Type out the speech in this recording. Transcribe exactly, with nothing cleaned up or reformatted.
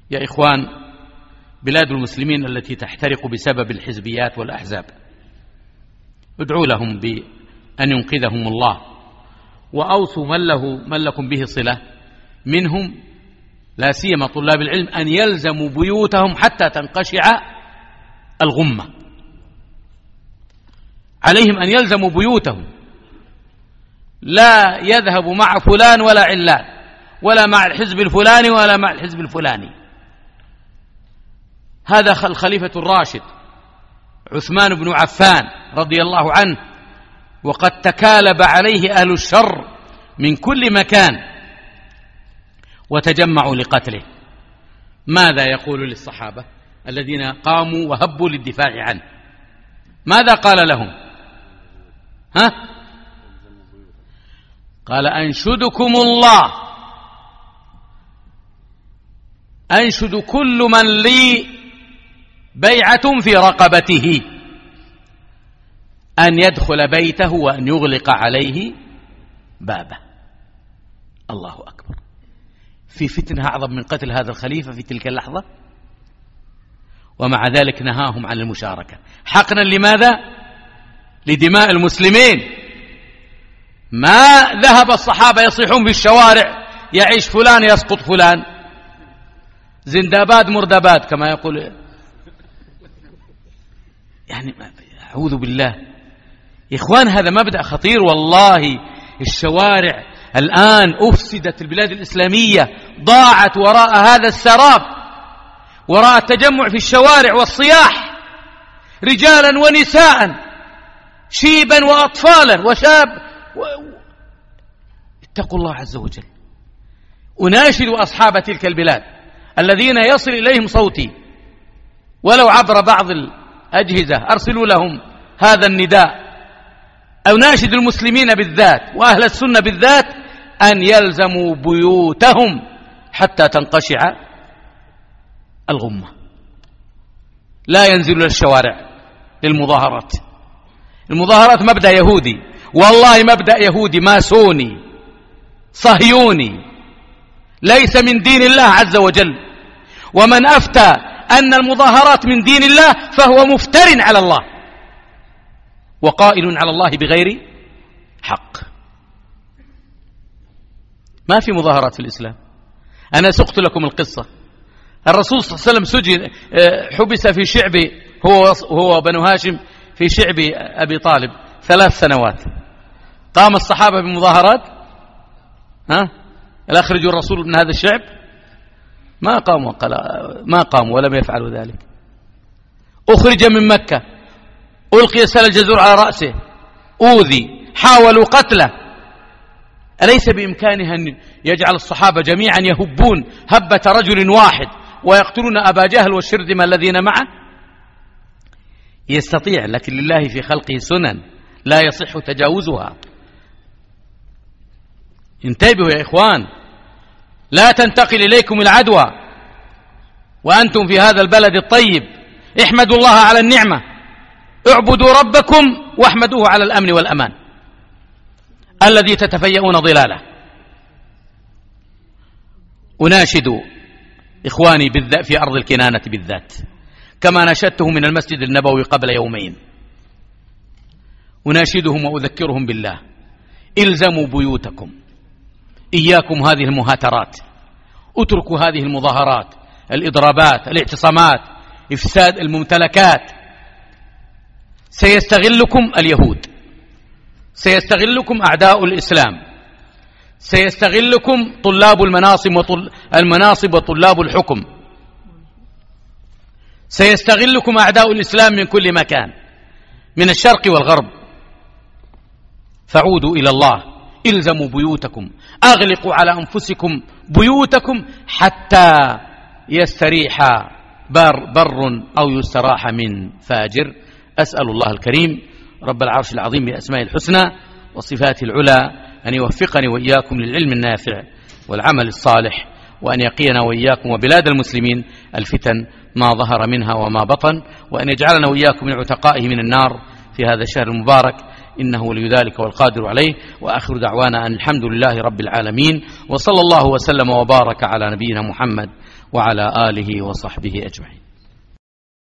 يا إخوان، بلاد المسلمين التي تحترق بسبب الحزبيات والأحزاب، ادعوا لهم بأن ينقذهم الله، وأوصوا من له من لكم به صلة منهم، لا سيما طلاب العلم، أن يلزموا بيوتهم حتى تنقشع الغمة. عليهم أن يلزموا بيوتهم، لا يذهب مع فلان ولا علان، ولا مع الحزب الفلاني ولا مع الحزب الفلاني. هذا الخليفة الراشد عثمان بن عفان رضي الله عنه، وقد تكالب عليه أهل الشر من كل مكان وتجمعوا لقتله. ماذا يقول للصحابة الذين قاموا وهبوا للدفاع عنه؟ ماذا قال لهم؟ ها؟ قال: أنشدكم الله، أنشد كل من لي بيعة في رقبته أن يدخل بيته وأن يغلق عليه بابه. الله أكبر! في فتنة أعظم من قتل هذا الخليفة في تلك اللحظة؟ ومع ذلك نهاهم عن المشاركة حقنا. لماذا؟ لدماء المسلمين. ما ذهب الصحابة يصيحون في الشوارع: يعيش فلان يسقط فلان، زنداباد مردباد كما يقول، يعني أعوذ بالله. يا إخوان، هذا مبدأ خطير والله. الشوارع الآن أفسدت، البلاد الإسلامية ضاعت وراء هذا السراب، وراء التجمع في الشوارع والصياح، رجالا ونساء، شيبا وأطفالا وشاب و... اتقوا الله عز وجل. أناشد أصحاب تلك البلاد الذين يصل إليهم صوتي ولو عبر بعض الأجهزة، أرسلوا لهم هذا النداء. أناشد المسلمين بالذات وأهل السنة بالذات أن يلزموا بيوتهم حتى تنقشع الغمة، لا ينزلوا للشوارع للمظاهرات. المظاهرات مبدأ يهودي، والله مبدأ يهودي ماسوني صهيوني، ليس من دين الله عز وجل. ومن أفتى أن المظاهرات من دين الله فهو مفتر على الله وقائل على الله بغير حق. ما في مظاهرات في الإسلام. أنا سقت لكم القصة. الرسول صلى الله عليه وسلم سجن، حبس في شعب هو هو بنو هاشم في شعب أبي طالب ثلاث سنوات. قام الصحابة بمظاهرات؟ ها؟ أخرجوا الرسول من هذا الشعب؟ ما قاموا ما قاموا ولم يفعلوا ذلك. أخرج من مكة، ألقي سل الجزور على رأسه، أوذي، حاولوا قتله. أليس بإمكانها أن يجعل الصحابة جميعا يهبون هبة رجل واحد ويقتلون أبا جهل والشرذمة الذين معه؟ يستطيع، لكن لله في خلقه سنن لا يصح تجاوزها. انتبهوا يا إخوان، لا تنتقل إليكم العدوى وأنتم في هذا البلد الطيب. احمدوا الله على النعمة، اعبدوا ربكم واحمدوه على الأمن والأمان الذي تتفيئون ظلاله. أناشد إخواني بالذات في أرض الكنانة بالذات كما نشدته من المسجد النبوي قبل يومين، أناشدهم وأذكرهم بالله: إلزموا بيوتكم، إياكم هذه المهاترات، اتركوا هذه المظاهرات، الإضرابات، الاعتصامات، إفساد الممتلكات. سيستغلكم اليهود، سيستغلكم أعداء الإسلام، سيستغلكم طلاب المناصب وطل... المناصب وطلاب الحكم، سيستغلكم أعداء الإسلام من كل مكان، من الشرق والغرب. فعودوا إلى الله، إلزموا بيوتكم، أغلقوا على أنفسكم بيوتكم حتى يستريح بر, بر أو يستراح من فاجر. أسأل الله الكريم رب العرش العظيم بأسماء الحسنى وصفاته العلى أن يوفقني وإياكم للعلم النافع والعمل الصالح، وأن يقينا وإياكم وبلاد المسلمين الفتن ما ظهر منها وما بطن، وأن يجعلنا وإياكم من عتقائه من النار في هذا الشهر المبارك، إنه ولي ذلك والقادر عليه. وآخر دعوانا أن الحمد لله رب العالمين، وصلى الله وسلم وبارك على نبينا محمد وعلى آله وصحبه أجمعين.